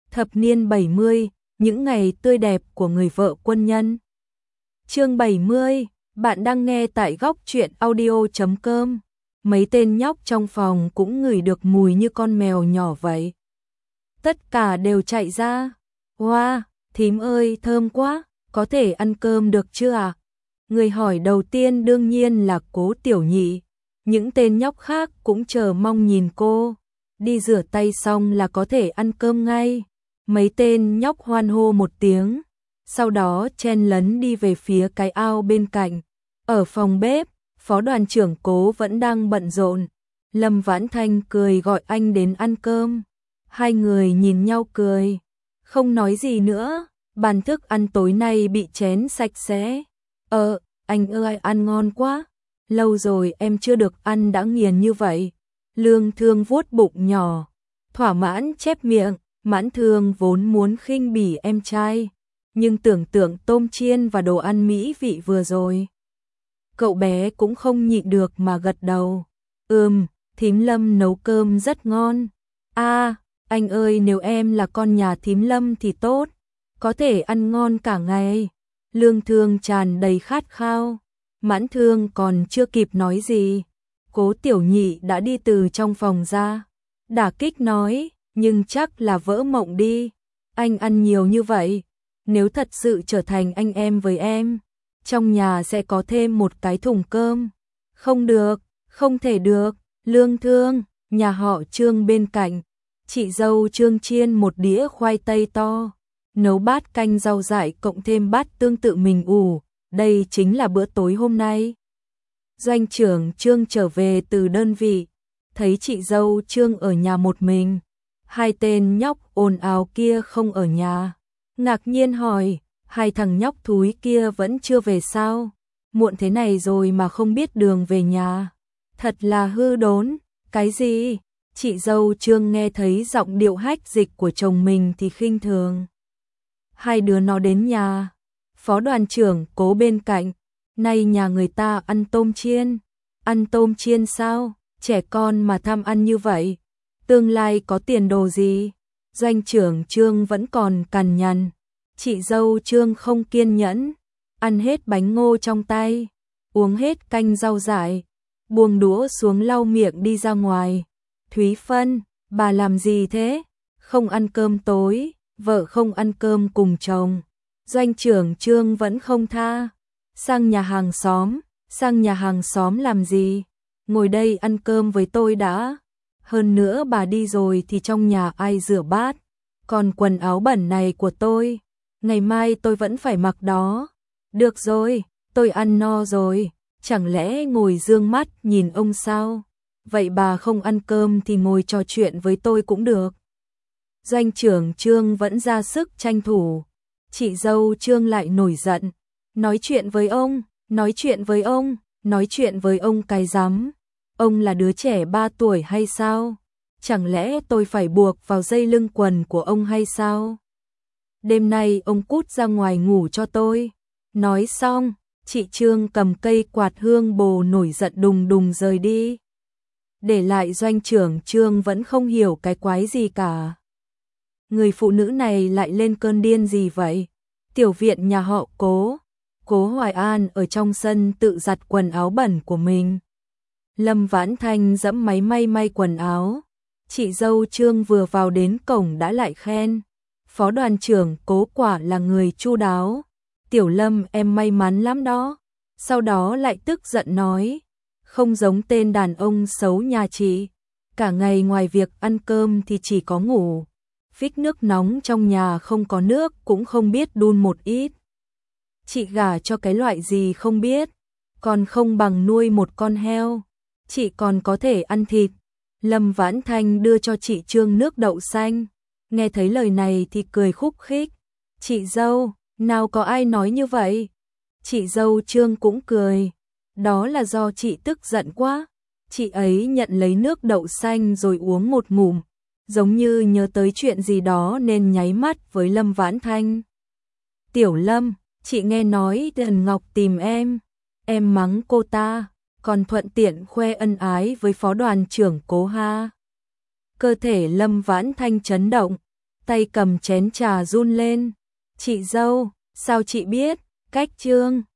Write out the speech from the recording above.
Thập niên 70, những ngày tươi đẹp của người vợ quân nhân. Chương 70, bạn đang nghe tại góc truyện audio.com. Mấy tên nhóc trong phòng cũng ngửi được mùi như con mèo nhỏ vậy. Tất cả đều chạy ra. Wow, thím ơi thơm quá, có thể ăn cơm được chưa ạ? Người hỏi đầu tiên đương nhiên là Cố Tiểu Nhị. Những tên nhóc khác cũng chờ mong nhìn cô. Đi rửa tay xong là có thể ăn cơm ngay. Mấy tên nhóc hoan hô một tiếng, sau đó chen lấn đi về phía cái ao bên cạnh. Ở phòng bếp, phó đoàn trưởng Cố vẫn đang bận rộn. Lâm Vãn Thanh cười gọi anh đến ăn cơm. Hai người nhìn nhau cười, không nói gì nữa. Bàn thức ăn tối nay bị chén sạch sẽ. Anh ơi ăn ngon quá. Lâu rồi em chưa được ăn đã nghiền như vậy. Lương Thương vuốt bụng nhỏ, thỏa mãn chép miệng. Mãn Thương vốn muốn khinh bỉ em trai, nhưng tưởng tượng tôm chiên và đồ ăn mỹ vị vừa rồi, cậu bé cũng không nhịn được mà gật đầu. Thím Lâm nấu cơm rất ngon. Anh ơi nếu em là con nhà thím Lâm thì tốt, có thể ăn ngon cả ngày. Lương Thương tràn đầy khát khao. Mãn Thương còn chưa kịp nói gì, Cố Tiểu Nhị đã đi từ trong phòng ra, đả kích nói. Nhưng chắc là vỡ mộng đi. Anh ăn nhiều như vậy, nếu thật sự trở thành anh em với em, trong nhà sẽ có thêm một cái thùng cơm. Không được, không thể được. Lương Thương, nhà họ Trương bên cạnh, chị dâu Trương chiên một đĩa khoai tây to, nấu bát canh rau dại cộng thêm bát tương tự mình ủ. Đây chính là bữa tối hôm nay. Doanh trưởng Trương trở về từ đơn vị, thấy chị dâu Trương ở nhà một mình. Hai tên nhóc ồn ào kia không ở nhà, ngạc nhiên hỏi, hai thằng nhóc thúi kia vẫn chưa về sao? Muộn thế này rồi mà không biết đường về nhà. Thật là hư đốn. Cái gì? Chị dâu Trương nghe thấy giọng điệu hách dịch của chồng mình thì khinh thường. Hai đứa nó đến nhà. Phó đoàn trưởng Cố bên cạnh, nay nhà người ta ăn tôm chiên. Ăn tôm chiên sao? Trẻ con mà tham ăn như vậy, tương lai có tiền đồ gì? Doanh trưởng Trương vẫn còn cằn nhằn. Chị dâu Trương không kiên nhẫn, ăn hết bánh ngô trong tay, uống hết canh rau dại, buông đũa xuống lau miệng đi ra ngoài. Thúy Phân, bà làm gì thế? Không ăn cơm tối, vợ không ăn cơm cùng chồng. Doanh trưởng Trương vẫn không tha. Sang nhà hàng xóm làm gì? Ngồi đây ăn cơm với tôi đã. Hơn nữa bà đi rồi thì trong nhà ai rửa bát? Còn quần áo bẩn này của tôi, ngày mai tôi vẫn phải mặc đó. Được rồi, tôi ăn no rồi, chẳng lẽ ngồi dương mắt nhìn ông sao? Vậy bà không ăn cơm thì ngồi trò chuyện với tôi cũng được. Doanh trưởng Trương vẫn ra sức tranh thủ. Chị dâu Trương lại nổi giận. Nói chuyện với ông cái rắm. Ông là đứa trẻ 3 tuổi hay sao? Chẳng lẽ tôi phải buộc vào dây lưng quần của ông hay sao? Đêm nay ông cút ra ngoài ngủ cho tôi. Nói xong, chị Trương cầm cây quạt hương bồ nổi giận đùng đùng rời đi. Để lại doanh trưởng Trương vẫn không hiểu cái quái gì cả. Người phụ nữ này lại lên cơn điên gì vậy? Tiểu viện nhà họ Cố Hoài An ở trong sân tự giặt quần áo bẩn của mình. Lâm Vãn Thanh dẫm máy may quần áo. Chị dâu Trương vừa vào đến cổng đã lại khen. Phó đoàn trưởng Cố quả là người chu đáo. Tiểu Lâm em may mắn lắm đó. Sau đó lại tức giận nói. Không giống tên đàn ông xấu nhà chị. Cả ngày ngoài việc ăn cơm thì chỉ có ngủ. Phích nước nóng trong nhà không có nước cũng không biết đun một ít. Chị gả cho cái loại gì không biết. Còn không bằng nuôi một con heo. Chị còn có thể ăn thịt. Lâm Vãn Thanh đưa cho chị Trương nước đậu xanh. Nghe thấy lời này thì cười khúc khích. Chị dâu, nào có ai nói như vậy? Chị dâu Trương cũng cười. Đó là do chị tức giận quá. Chị ấy nhận lấy nước đậu xanh rồi uống một ngụm, giống như nhớ tới chuyện gì đó nên nháy mắt với Lâm Vãn Thanh. Tiểu Lâm, chị nghe nói Tần Ngọc tìm em mắng cô ta, còn thuận tiện khoe ân ái với phó đoàn trưởng Cố ha. Cơ thể Lâm Vãn Thanh chấn động, tay cầm chén trà run lên. Chị dâu, sao chị biết? Cách Trương